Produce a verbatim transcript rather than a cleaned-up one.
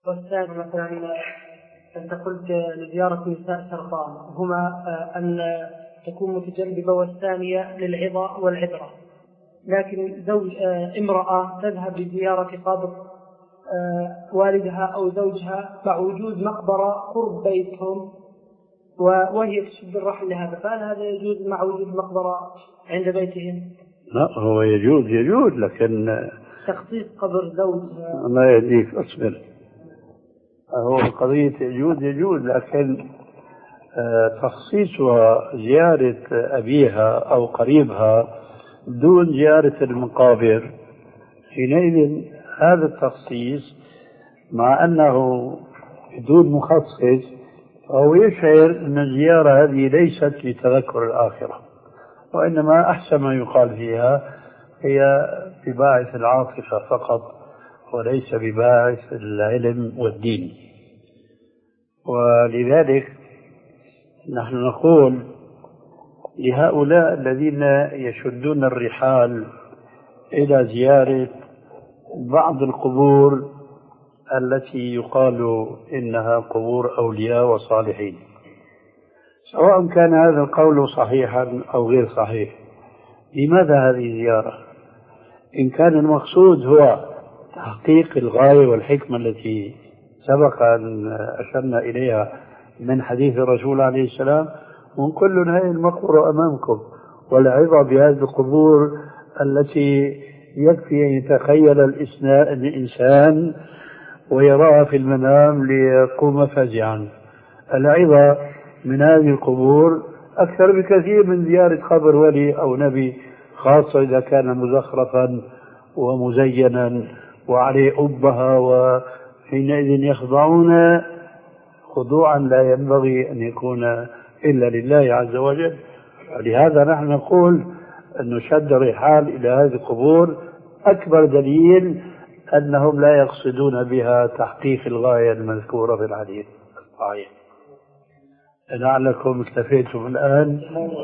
والثاني مثلا أنت قلت لزيارة نساء سرطان هما أن تكون متجلبة، والثانية للعظة والعبرة. لكن زوج امرأة تذهب لزيارة قبر والدها أو زوجها مع وجود مقبرة قرب بيتهم وهي تشد الرحل لهذا، فهل هذا يجوز مع وجود مقبرة عند بيتهم؟ لا، هو يجوز يجوز لكن تخصيص قبر زوج ما يليك. أصبر، هو قضية يجوز يجوز لكن تخصيصها زيارة أبيها أو قريبها دون زيارة المقابر، حينئذ هذا التخصيص مع أنه بدون مخصص فهو يشعر أن الزيارة هذه ليست لتذكر الآخرة، وإنما أحسن ما يقال فيها هي بباعث العاطفة فقط وليس بباعث العلم والدين. ولذلك نحن نقول لهؤلاء الذين يشدون الرحال إلى زيارة بعض القبور التي يقال إنها قبور أولياء وصالحين، سواء كان هذا القول صحيحا أو غير صحيح، لماذا هذه الزيارة؟ إن كان المقصود هو تحقيق الغاية والحكمة التي سبق أن أشرنا إليها من حديث الرسول عليه السلام، ونقول له هذه المقبرة أمامكم والعظة بهذه القبور التي يكفي أن يتخيل الإنسان ويراها في المنام ليقوم فزعا. العظة من هذه القبور أكثر بكثير من زيارة قبر ولي أو نبي، خاصة إذا كان مزخرفا ومزينا وعليه أبها، وحينئذ يخضعون خضوعا لا ينبغي أن يكون إلا لله عز وجل. ولهذا نحن نقول أن شد الرحال إلى هذه القبور أكبر دليل أنهم لا يقصدون بها تحقيق الغاية المذكورة في الحديث الصحيح. لعلكم اكتفيتم الآن.